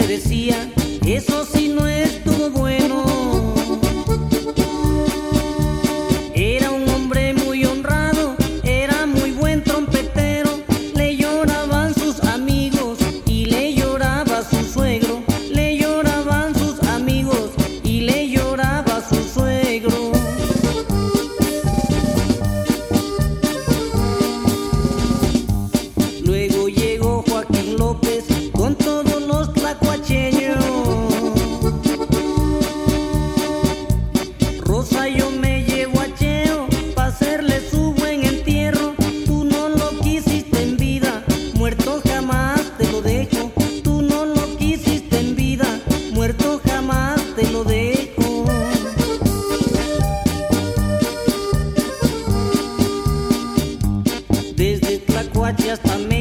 decía, eso sí no estuvo bueno. Era un hombre muy honrado, era muy buen trompetero. Le lloraban sus amigos y le lloraba su suegro. Le lloraban sus amigos y le lloraba su suegro. Luego llegó Joaquín López con todos los tlacuacheños. Rosa, yo me llevo a Cheo pa' hacerle su buen entierro. Tú no lo quisiste en vida, muerto jamás te lo dejo. Tú no lo quisiste en vida, muerto jamás te lo dejo. Desde Tlacuache hasta México